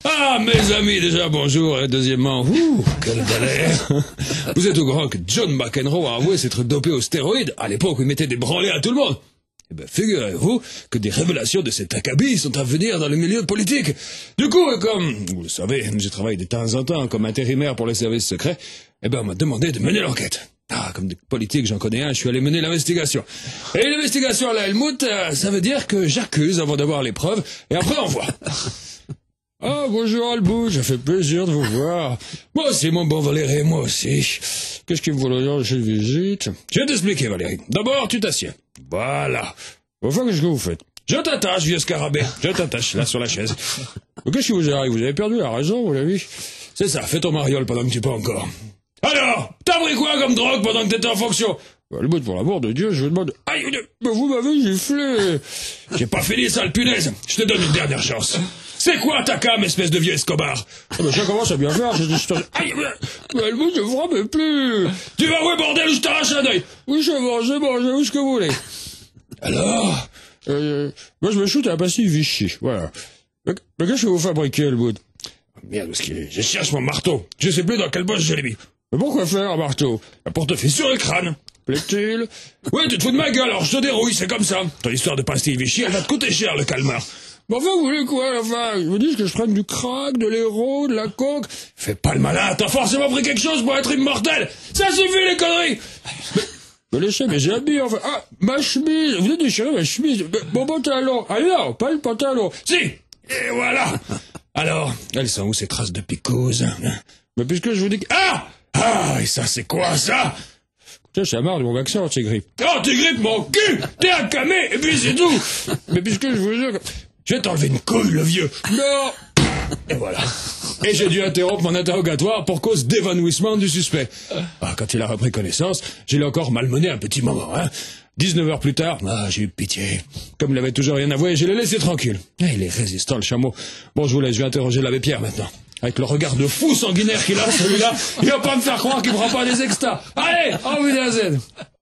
Ah, mes amis, déjà, bonjour, et deuxièmement, quelle galère. Vous êtes au courant que John McEnroe a avoué s'être dopé aux stéroïdes à l'époque où il mettait des branlées à tout le monde. Eh ben, figurez-vous que des révélations de cet acabit sont à venir dans le milieu politique. Du coup, comme vous le savez, je travaille de temps en temps comme intérimaire pour les services secrets, eh ben, on m'a demandé de mener l'enquête. Ah, comme des politiques, j'en connais un, je suis allé mener l'investigation. Et l'investigation, là, Helmut, ça veut dire que j'accuse avant d'avoir les preuves, et après on voit. Ah, bonjour Albou, ça fait plaisir de vous voir. Moi aussi, mon bon Valérie, moi aussi. Qu'est-ce qui me vaut l'honneur de cette visite? Je vais t'expliquer, Valérie. D'abord, tu t'assieds. Voilà. Enfin, qu'est-ce que vous faites? Je t'attache, vieux scarabée. Je t'attache, là, sur la chaise. Mais qu'est-ce qui vous arrive? Vous avez perdu la raison, vous l'avez vu? C'est ça, fais ton mariole pendant que tu peux encore. Alors, t'as pris quoi comme drogue pendant que t'étais en fonction? Albou, pour l'amour de Dieu, je vous demande... Aïe, mais vous m'avez giflé. J'ai pas fini, sale punaise. Je te donne une dernière chance. C'est quoi ta cam, espèce de vieux Escobar? Ah ben ça commence à bien faire, cette histoire. Aïe, mais Helmut, je vous frappe plus. Tu vas où, bordel, ou je t'arrache un œil? Oui, c'est bon, j'ai vu ce que vous voulez. Alors moi, je me shoot à la pastille Vichy, voilà. Mais qu'est-ce que vous fabriquez, Helmut? Merde, parce que je cherche mon marteau. Je sais plus dans quelle bosse je l'ai mis. Mais pourquoi faire un marteau? Pour te faire sur le crâne. Plaît-il? Oui, tu te fous de ma gueule, alors je te dérouille, c'est comme ça. Ton histoire de pastille Vichy, elle va te coûter cher, le calmar. Mais enfin, vous voulez quoi, enfin? Ils vous disent que je prenne du crack, de l'héros, de la coke. Fais pas le malin, t'as forcément pris quelque chose pour être immortel. Ça suffit, les conneries. Mais laissez mes habits, enfin. Ah, ma chemise. Vous avez déchiré ma chemise. Mon pantalon. Ah non, pas le pantalon. Si. Et voilà. Alors, elles sont où ces traces de picouse? Mais puisque je vous dis que... Ah, et ça, c'est quoi, ça? Ça marre de mon vaccin anti-grippe. Anti-grippe, mon cul! T'es accamé, et puis c'est tout! Mais puisque je vous jure... Je vais t'enlever une couille, le vieux. Non. Et voilà. Et j'ai dû interrompre mon interrogatoire pour cause d'évanouissement du suspect. Ah, quand il a repris connaissance, je l'ai encore malmené un petit moment, hein. 19 heures plus tard, j'ai eu pitié. Comme il n'avait toujours rien avoué, je l'ai laissé tranquille. Il est résistant, le chameau. Bon, je vous laisse, je vais interroger l'abbé Pierre maintenant. Avec le regard de fou sanguinaire qu'il a, celui-là, il va pas me faire croire qu'il prend pas des extas. Allez, au Wiedersehen.